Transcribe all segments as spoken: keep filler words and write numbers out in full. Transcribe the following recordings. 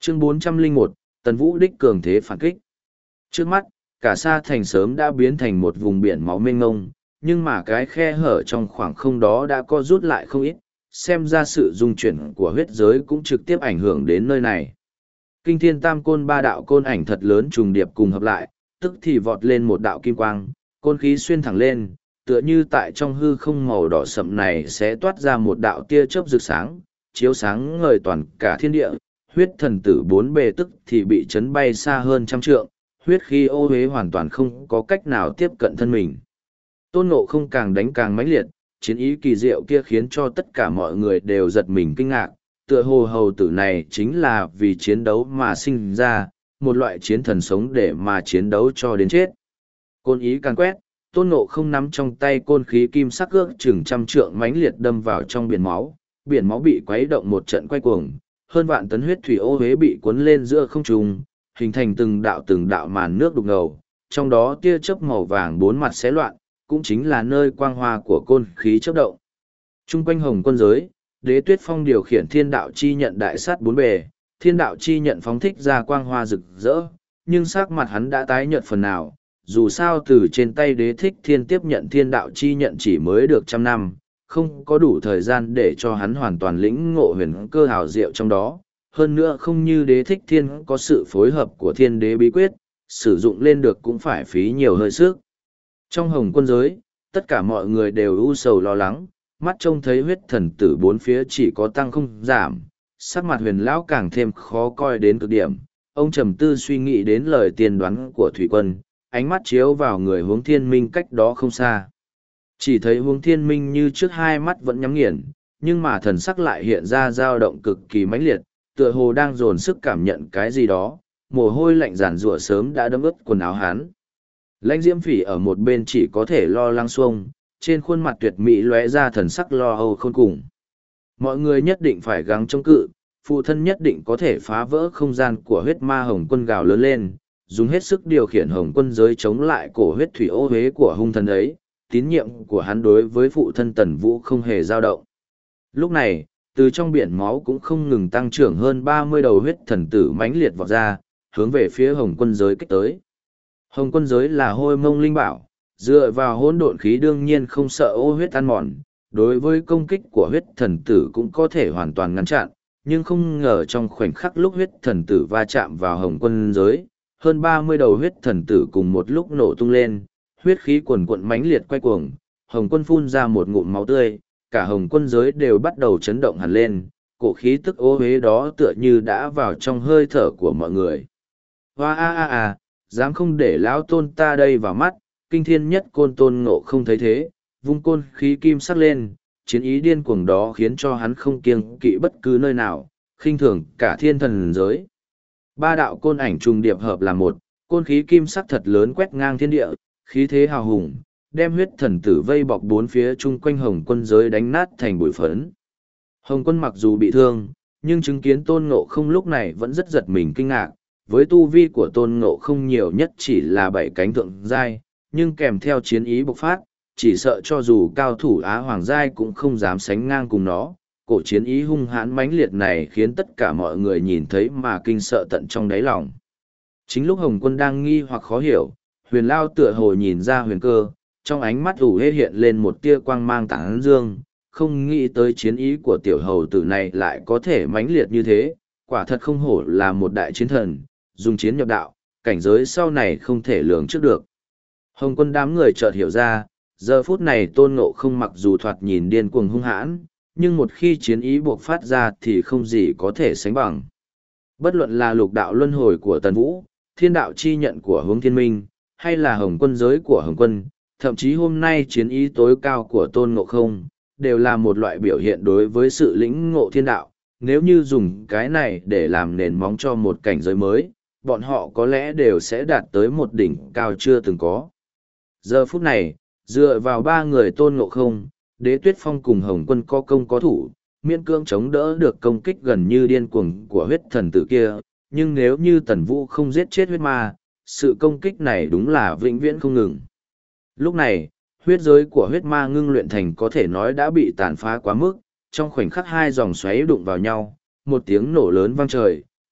Chương bốn trăm lẻ một, Tần Vũ đích cường thế phản kích. Trước mắt, cả Sa Thành sớm đã biến thành một vùng biển máu mênh mông, nhưng mà cái khe hở trong khoảng không đó đã co rút lại không ít, xem ra sự dung chuyển của huyết giới cũng trực tiếp ảnh hưởng đến nơi này. Kinh thiên tam côn ba đạo côn ảnh thật lớn trùng điệp cùng hợp lại, tức thì vọt lên một đạo kim quang, côn khí xuyên thẳng lên, tựa như tại trong hư không màu đỏ sậm này sẽ toát ra một đạo tia chớp rực sáng, chiếu sáng ngời toàn cả thiên địa, huyết thần tử bốn bề tức thì bị chấn bay xa hơn trăm trượng, huyết khí ô huế hoàn toàn không có cách nào tiếp cận thân mình. Tôn Ngộ Không càng đánh càng mãnh liệt, chiến ý kỳ diệu kia khiến cho tất cả mọi người đều giật mình kinh ngạc, tựa hồ hầu tử này chính là vì chiến đấu mà sinh ra, một loại chiến thần sống để mà chiến đấu cho đến chết. Côn ý càng quét, Tôn Ngộ Không nắm trong tay côn khí kim sắc ước chừng trăm trượng mãnh liệt đâm vào trong biển máu, biển máu bị quấy động một trận quay cuồng, hơn vạn tấn huyết thủy ô huế bị cuốn lên giữa không trung, hình thành từng đạo từng đạo màn nước đục ngầu, trong đó tia chớp màu vàng bốn mặt xé loạn, cũng chính là nơi quang hoa của côn khí chớp động. Trung quanh Hồng Quân giới, Đế Tuyết Phong điều khiển thiên đạo chi nhận đại sát bốn bề, thiên đạo chi nhận phóng thích ra quang hoa rực rỡ, nhưng sắc mặt hắn đã tái nhợt phần nào, dù sao từ trên tay Đế Thích Thiên tiếp nhận thiên đạo chi nhận chỉ mới được trăm năm, không có đủ thời gian để cho hắn hoàn toàn lĩnh ngộ huyền cơ hào diệu trong đó. Hơn nữa không như Đế Thích Thiên có sự phối hợp của thiên đế bí quyết, sử dụng lên được cũng phải phí nhiều hơi sức. Trong Hồng Quân giới, tất cả mọi người đều u sầu lo lắng, mắt trông thấy huyết thần tử bốn phía chỉ có tăng không giảm, sắc mặt huyền lão càng thêm khó coi đến cực điểm. Ông trầm tư suy nghĩ đến lời tiên đoán của Thủy Quân, ánh mắt chiếu vào người Hướng Thiên Minh cách đó không xa. Chỉ thấy Hướng Thiên Minh như trước hai mắt vẫn nhắm nghiền, nhưng mà thần sắc lại hiện ra dao động cực kỳ mãnh liệt, tựa hồ đang dồn sức cảm nhận cái gì đó, mồ hôi lạnh giản rủa sớm đã đấm ướt quần áo hắn. Lãnh Diễm Phỉ ở một bên chỉ có thể lo lắng xuông, trên khuôn mặt tuyệt mỹ lóe ra thần sắc lo âu khôn cùng. Mọi người nhất định phải gắng chống cự, phụ thân nhất định có thể phá vỡ không gian của huyết ma Hồng Quân gào lớn lên, dùng hết sức điều khiển Hồng Quân giới chống lại cổ huyết thủy ô huế của hung thần ấy, tín nhiệm của hắn đối với phụ thân Tần Vũ không hề dao động. Lúc này, từ trong biển máu cũng không ngừng tăng trưởng hơn ba mươi đầu huyết thần tử mãnh liệt vọt ra, hướng về phía Hồng Quân giới kích tới. Hồng Quân giới là hôi mông linh bảo, dựa vào hỗn độn khí đương nhiên không sợ ô huyết ăn mòn, đối với công kích của huyết thần tử cũng có thể hoàn toàn ngăn chặn, nhưng không ngờ trong khoảnh khắc lúc huyết thần tử va chạm vào Hồng Quân giới, hơn ba mươi đầu huyết thần tử cùng một lúc nổ tung lên, huyết khí cuồn cuộn mãnh liệt quay cuồng, Hồng Quân phun ra một ngụm máu tươi, cả Hồng Quân giới đều bắt đầu chấn động hẳn lên, cổ khí tức ô huế đó tựa như đã vào trong hơi thở của mọi người. Hoa a a a, dám không để lão tôn ta đây vào mắt, kinh thiên nhất côn Tôn Ngộ Không thấy thế, vung côn khí kim sắc lên, chiến ý điên cuồng đó khiến cho hắn không kiêng kỵ bất cứ nơi nào, khinh thường cả thiên thần giới. Ba đạo côn ảnh trùng điệp hợp là một, côn khí kim sắc thật lớn quét ngang thiên địa, khí thế hào hùng, đem huyết thần tử vây bọc bốn phía chung quanh Hồng Quân giới đánh nát thành bụi phấn. Hồng Quân mặc dù bị thương, nhưng chứng kiến Tôn Ngộ Không lúc này vẫn rất giật mình kinh ngạc, với tu vi của Tôn Ngộ Không nhiều nhất chỉ là bảy cánh thượng giai, nhưng kèm theo chiến ý bộc phát, chỉ sợ cho dù cao thủ Á Hoàng giai cũng không dám sánh ngang cùng nó. Cổ chiến ý hung hãn mãnh liệt này khiến tất cả mọi người nhìn thấy mà kinh sợ tận trong đáy lòng. Chính lúc Hồng Quân đang nghi hoặc khó hiểu, Huyền Lao tựa hồ nhìn ra huyền cơ, trong ánh mắt ủ hê hiện lên một tia quang mang tảng dương, không nghĩ tới chiến ý của tiểu hầu tử này lại có thể mãnh liệt như thế, quả thật không hổ là một đại chiến thần, dùng chiến nhập đạo, cảnh giới sau này không thể lường trước được. Hồng Quân đám người chợt hiểu ra, giờ phút này Tôn Ngộ Không mặc dù thoạt nhìn điên cuồng hung hãn, nhưng một khi chiến ý buộc phát ra thì không gì có thể sánh bằng. Bất luận là lục đạo luân hồi của Tần Vũ, thiên đạo chi nhận của Hướng Thiên Minh, hay là Hồng Quân giới của Hồng Quân, thậm chí hôm nay chiến ý tối cao của Tôn Ngộ Không, đều là một loại biểu hiện đối với sự lĩnh ngộ thiên đạo. Nếu như dùng cái này để làm nền móng cho một cảnh giới mới, bọn họ có lẽ đều sẽ đạt tới một đỉnh cao chưa từng có. Giờ phút này, dựa vào ba người Tôn Ngộ Không, Đế Tuyết Phong cùng Hồng Quân có công có thủ, miễn cưỡng chống đỡ được công kích gần như điên cuồng của huyết thần tử kia, nhưng nếu như Tần Vũ không giết chết huyết ma, sự công kích này đúng là vĩnh viễn không ngừng. Lúc này, huyết giới của huyết ma ngưng luyện thành có thể nói đã bị tàn phá quá mức, trong khoảnh khắc hai dòng xoáy đụng vào nhau, một tiếng nổ lớn vang trời,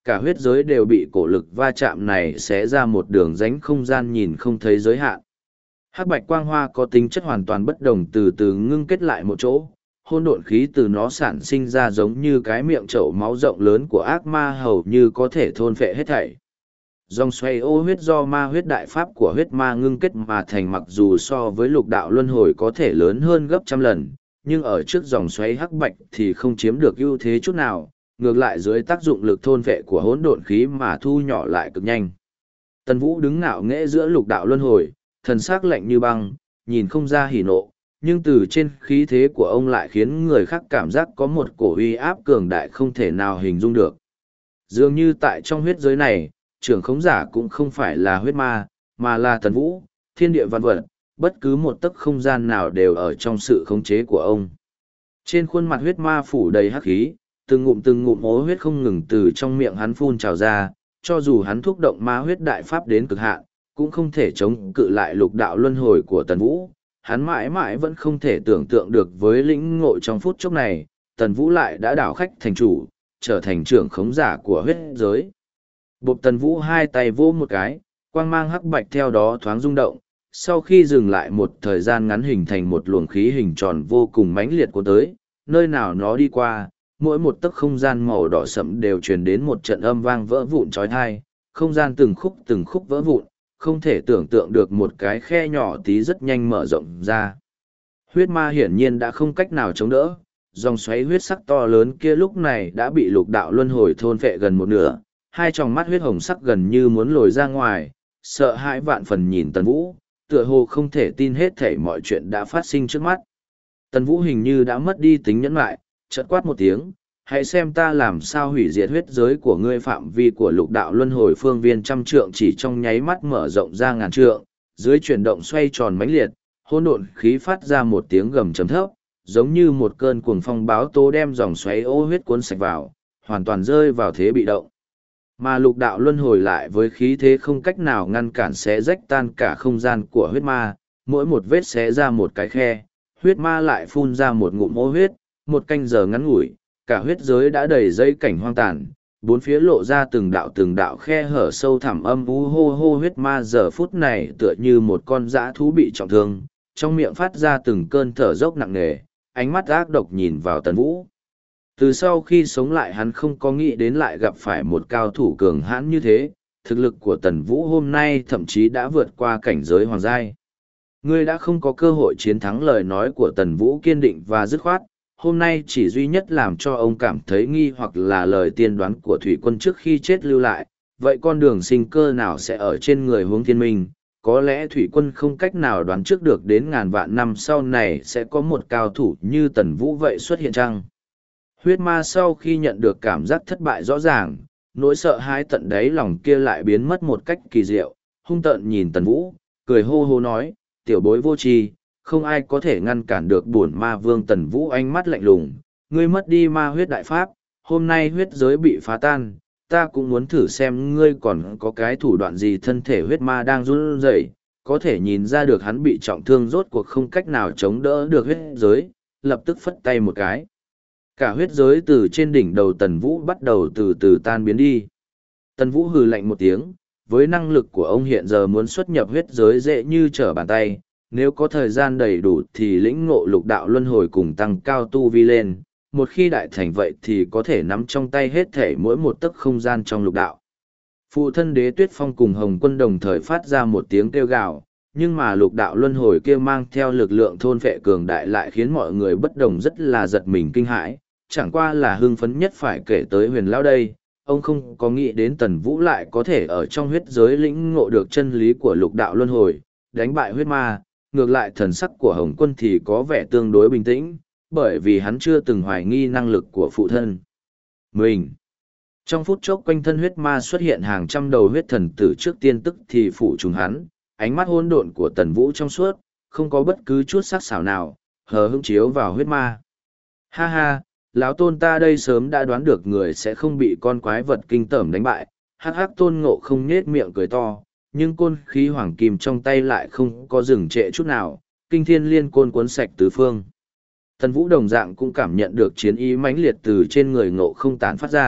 Cả huyết giới đều bị cổ lực va chạm này xé ra một đường rãnh không gian nhìn không thấy giới hạn. Hắc bạch quang hoa có tính chất hoàn toàn bất đồng từ từ ngưng kết lại một chỗ, hỗn độn khí từ nó sản sinh ra giống như cái miệng chậu máu rộng lớn của ác ma hầu như có thể thôn phệ hết thảy. Dòng xoay ô huyết do ma huyết đại pháp của huyết ma ngưng kết mà thành, mặc dù so với lục đạo luân hồi có thể lớn hơn gấp trăm lần, nhưng ở trước dòng xoáy hắc bạch thì không chiếm được ưu thế chút nào, ngược lại dưới tác dụng lực thôn vệ của hỗn độn khí mà thu nhỏ lại cực nhanh. Tần Vũ đứng ngạo nghễ giữa lục đạo luân hồi, thần sắc lạnh như băng, nhìn không ra hỉ nộ, nhưng từ trên khí thế của ông lại khiến người khác cảm giác có một cổ uy áp cường đại không thể nào hình dung được. Dường như tại trong huyết giới này, trưởng khống giả cũng không phải là huyết ma, mà là Tần Vũ, thiên địa văn vật, bất cứ một tấc không gian nào đều ở trong sự khống chế của ông. Trên khuôn mặt huyết ma phủ đầy hắc khí, từng ngụm từng ngụm ố huyết không ngừng từ trong miệng hắn phun trào ra, cho dù hắn thúc động ma huyết đại pháp đến cực hạn, cũng không thể chống cự lại lục đạo luân hồi của Tần Vũ. Hắn mãi mãi vẫn không thể tưởng tượng được với lĩnh ngộ trong phút chốc này, Tần Vũ lại đã đảo khách thành chủ, trở thành trưởng khống giả của huyết giới. Bộp Tần Vũ hai tay vỗ một cái, quang mang hắc bạch theo đó thoáng rung động, sau khi dừng lại một thời gian ngắn hình thành một luồng khí hình tròn vô cùng mãnh liệt của tới, nơi nào nó đi qua, mỗi một tấc không gian màu đỏ sẫm đều truyền đến một trận âm vang vỡ vụn chói tai, không gian từng khúc từng khúc vỡ vụn, không thể tưởng tượng được một cái khe nhỏ tí rất nhanh mở rộng ra. Huyết ma hiển nhiên đã không cách nào chống đỡ, dòng xoáy huyết sắc to lớn kia lúc này đã bị lục đạo luân hồi thôn phệ gần một nửa, hai tròng mắt huyết hồng sắc gần như muốn lồi ra ngoài, sợ hãi vạn phần nhìn Tần Vũ, tựa hồ không thể tin hết thảy mọi chuyện đã phát sinh trước mắt. Tần Vũ hình như đã mất đi tính nhẫn lại, chợt quát một tiếng, hãy xem ta làm sao hủy diệt huyết giới của ngươi. Phạm vi của lục đạo luân hồi phương viên trăm trượng chỉ trong nháy mắt mở rộng ra ngàn trượng, dưới chuyển động xoay tròn mãnh liệt, hỗn độn khí phát ra một tiếng gầm trầm thấp, giống như một cơn cuồng phong báo tố đem dòng xoáy ô huyết cuốn sạch vào, hoàn toàn rơi vào thế bị động. Mà lục đạo luân hồi lại với khí thế không cách nào ngăn cản xé rách tan cả không gian của huyết ma, mỗi một vết xé ra một cái khe, huyết ma lại phun ra một ngụm ô huyết, một canh giờ ngắn ngủi, cả huyết giới đã đầy dây cảnh hoang tàn, bốn phía lộ ra từng đạo từng đạo khe hở sâu thẳm âm u hô hô. Huyết ma giờ phút này tựa như một con dã thú bị trọng thương, trong miệng phát ra từng cơn thở dốc nặng nề, ánh mắt ác độc nhìn vào Tần Vũ. Từ sau khi sống lại hắn không có nghĩ đến lại gặp phải một cao thủ cường hãn như thế, thực lực của Tần Vũ hôm nay thậm chí đã vượt qua cảnh giới hoàng giai. Ngươi đã không có cơ hội chiến thắng. Lời nói của Tần Vũ kiên định và dứt khoát, hôm nay chỉ duy nhất làm cho ông cảm thấy nghi hoặc là lời tiên đoán của Thủy Quân trước khi chết lưu lại, vậy con đường sinh cơ nào sẽ ở trên người Hướng Thiên Minh? Có lẽ Thủy Quân không cách nào đoán trước được đến ngàn vạn năm sau này sẽ có một cao thủ như Tần Vũ vậy xuất hiện chăng? Huyết ma sau khi nhận được cảm giác thất bại rõ ràng, nỗi sợ hãi tận đáy lòng kia lại biến mất một cách kỳ diệu, hung tợn nhìn Tần Vũ, cười hô hô nói, tiểu bối vô tri, không ai có thể ngăn cản được bổn ma vương. Tần Vũ ánh mắt lạnh lùng, ngươi mất đi ma huyết đại pháp, hôm nay huyết giới bị phá tan, ta cũng muốn thử xem ngươi còn có cái thủ đoạn gì. Thân thể huyết ma đang run rẩy, có thể nhìn ra được hắn bị trọng thương rốt cuộc không cách nào chống đỡ được huyết giới, lập tức phất tay một cái. Cả huyết giới từ trên đỉnh đầu Tần Vũ bắt đầu từ từ tan biến đi. Tần Vũ hừ lạnh một tiếng, với năng lực của ông hiện giờ muốn xuất nhập huyết giới dễ như trở bàn tay, nếu có thời gian đầy đủ thì lĩnh ngộ lục đạo luân hồi cùng tăng cao tu vi lên, một khi đại thành vậy thì có thể nắm trong tay hết thể mỗi một tấc không gian trong lục đạo. Phụ thân Đế Tuyết Phong cùng Hồng Quân đồng thời phát ra một tiếng kêu gào, nhưng mà lục đạo luân hồi kia mang theo lực lượng thôn phệ cường đại lại khiến mọi người bất đồng rất là giật mình kinh hãi, chẳng qua là hưng phấn nhất phải kể tới Huyền Lão đây. Ông không có nghĩ đến Tần Vũ lại có thể ở trong huyết giới lĩnh ngộ được chân lý của lục đạo luân hồi, đánh bại huyết ma. Ngược lại thần sắc của Hồng Quân thì có vẻ tương đối bình tĩnh, bởi vì hắn chưa từng hoài nghi năng lực của phụ thân mình. Trong phút chốc quanh thân huyết ma xuất hiện hàng trăm đầu huyết thần tử, trước tiên tức thì phủ trùng hắn, ánh mắt hỗn độn của Tần Vũ trong suốt, không có bất cứ chút sắc sảo nào, hờ hững chiếu vào huyết ma. Ha ha, lão tôn ta đây sớm đã đoán được người sẽ không bị con quái vật kinh tởm đánh bại. Hắc hắc, Tôn Ngộ không nhếch miệng cười to, nhưng côn khí hoàng kim trong tay lại không có dừng trệ chút nào, kinh thiên liên côn cuốn sạch tứ phương. Tần Vũ đồng dạng cũng cảm nhận được chiến ý mãnh liệt từ trên người Ngộ không tán phát ra,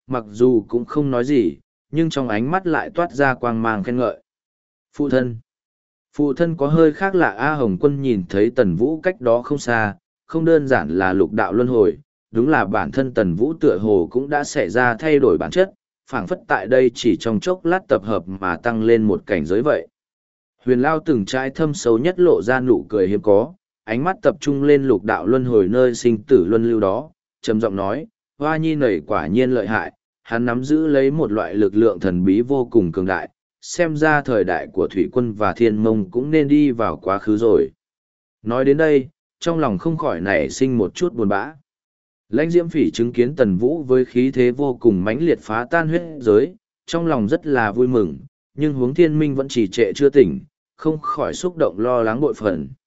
mặc dù cũng không nói gì, nhưng trong ánh mắt lại toát ra quang mang khen ngợi. Phụ thân. Phụ thân có hơi khác lạ. A Hồng Quân nhìn thấy Tần Vũ cách đó không xa, không đơn giản là lục đạo luân hồi, đúng là bản thân Tần Vũ tựa hồ cũng đã xảy ra thay đổi bản chất, phảng phất tại đây chỉ trong chốc lát tập hợp mà tăng lên một cảnh giới vậy. Huyền Lao từng trai thâm sâu nhất lộ ra nụ cười hiếm có, ánh mắt tập trung lên lục đạo luân hồi nơi sinh tử luân lưu đó, trầm giọng nói, Hoa Nhi nảy quả nhiên lợi hại, hắn nắm giữ lấy một loại lực lượng thần bí vô cùng cường đại, xem ra thời đại của Thủy Quân và Thiên Mông cũng nên đi vào quá khứ rồi. Nói đến đây, trong lòng không khỏi nảy sinh một chút buồn bã. Lãnh Diễm Phỉ chứng kiến Tần Vũ với khí thế vô cùng mãnh liệt phá tan huyết giới, trong lòng rất là vui mừng, nhưng Hướng Thiên Minh vẫn trì trệ chưa tỉnh, không khỏi xúc động lo lắng bội phần.